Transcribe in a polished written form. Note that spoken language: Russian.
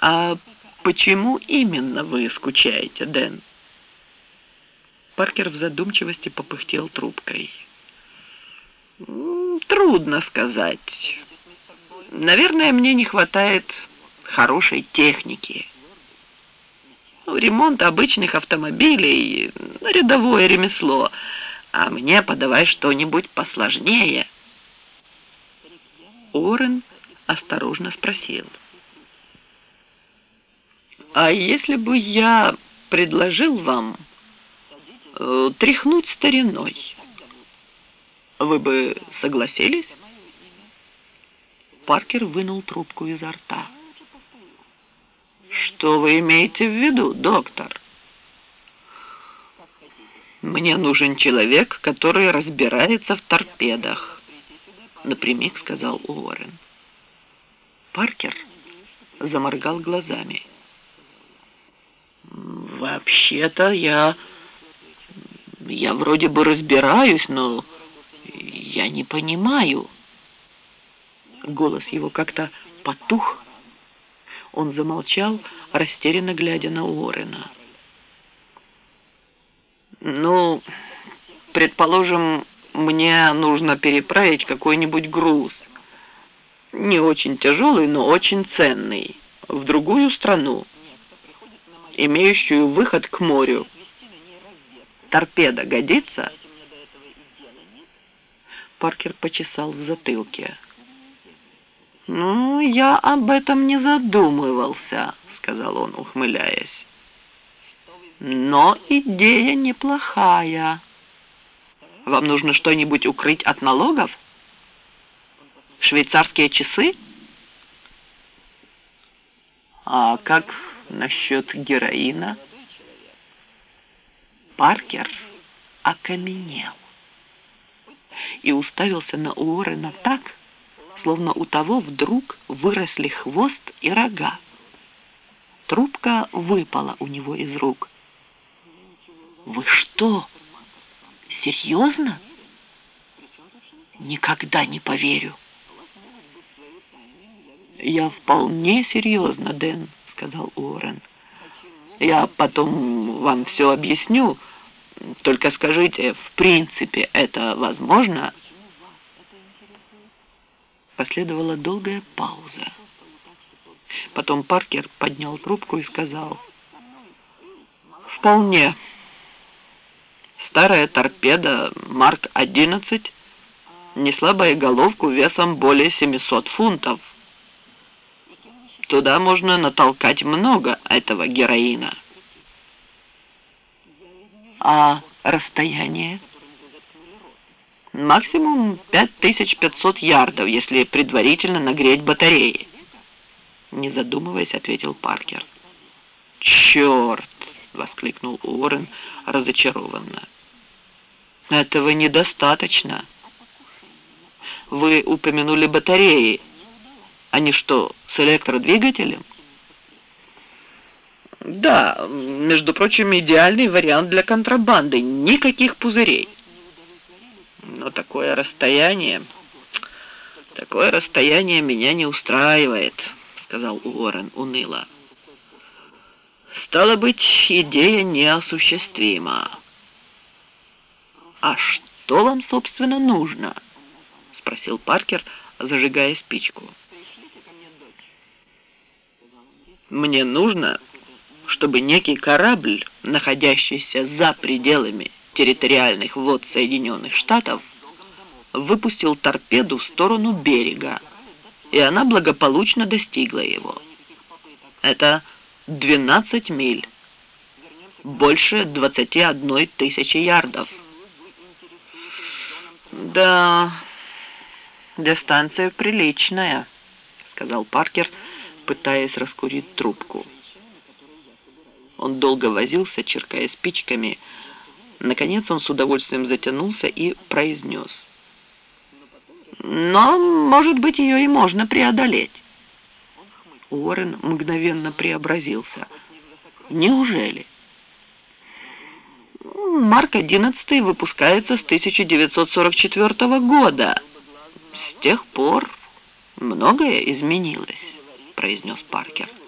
А почему именно вы скучаете, Дэн? Паркер в задумчивости попыхтел трубкой. Трудно сказать. Наверное, мне не хватает хорошей техники. Ремонт обычных автомобилей — рядовое ремесло, а мне подавай что-нибудь посложнее. Уоррен осторожно спросил: а если бы я предложил вам тряхнуть стариной, вы бы согласились? Паркер вынул трубку изо рта. Что вы имеете в виду, доктор? Мне нужен человек, который разбирается в торпедах, напрямик сказал Уоррен. Паркер заморгал глазами. Вообще-то я вроде бы разбираюсь, но я не понимаю. Голос его как-то потух. Он замолчал, растерянно глядя на Уоррена. Ну, предположим, мне нужно переправить какой-нибудь груз. Не очень тяжелый, но очень ценный. В другую страну, имеющую выход к морю. Торпеда годится? Паркер почесал в затылке. «Ну, я об этом не задумывался», — сказал он, ухмыляясь. «Но идея неплохая. Вам нужно что-нибудь укрыть от налогов? Швейцарские часы? А как насчет героина?» Паркер окаменел и уставился на Уоррена так, словно у того вдруг выросли хвост и рога. Трубка выпала у него из рук. «Вы что, серьезно?» «Никогда не поверю». «Я вполне серьезно, Дэн», — сказал Уоррен. «Я потом вам все объясню. Только скажите, в принципе, это возможно?» Последовала долгая пауза. Потом Паркер поднял трубку и сказал: «Вполне. Старая торпеда Марк 11 несла боеголовку весом более 700 фунтов. Туда можно натолкать много этого героина». «А расстояние?» «Максимум 5500 ярдов, если предварительно нагреть батареи», — не задумываясь, ответил Паркер. «Черт!» — воскликнул Уоррен разочарованно. «Этого недостаточно. Вы упомянули батареи. Они что, с электродвигателем?» «Да, между прочим, идеальный вариант для контрабанды. Никаких пузырей. Но такое расстояние меня не устраивает», — сказал Уоррен уныло. «Стало быть, идея неосуществима». «А что вам, собственно, нужно?» — спросил Паркер, зажигая спичку. «Мне нужно, чтобы некий корабль, находящийся за пределами территориальных вод Соединенных Штатов, выпустил торпеду в сторону берега, и она благополучно достигла его. Это 12 миль, больше 21 тысячи ярдов». «Да, дистанция приличная», — сказал Паркер, пытаясь раскурить трубку. Он долго возился, чиркая спичками. Наконец он с удовольствием затянулся и произнес: «Но, может быть, ее и можно преодолеть». Уоррен мгновенно преобразился. «Неужели?» «Марк 11 выпускается с 1944 года. С тех пор многое изменилось», — произнес Паркер.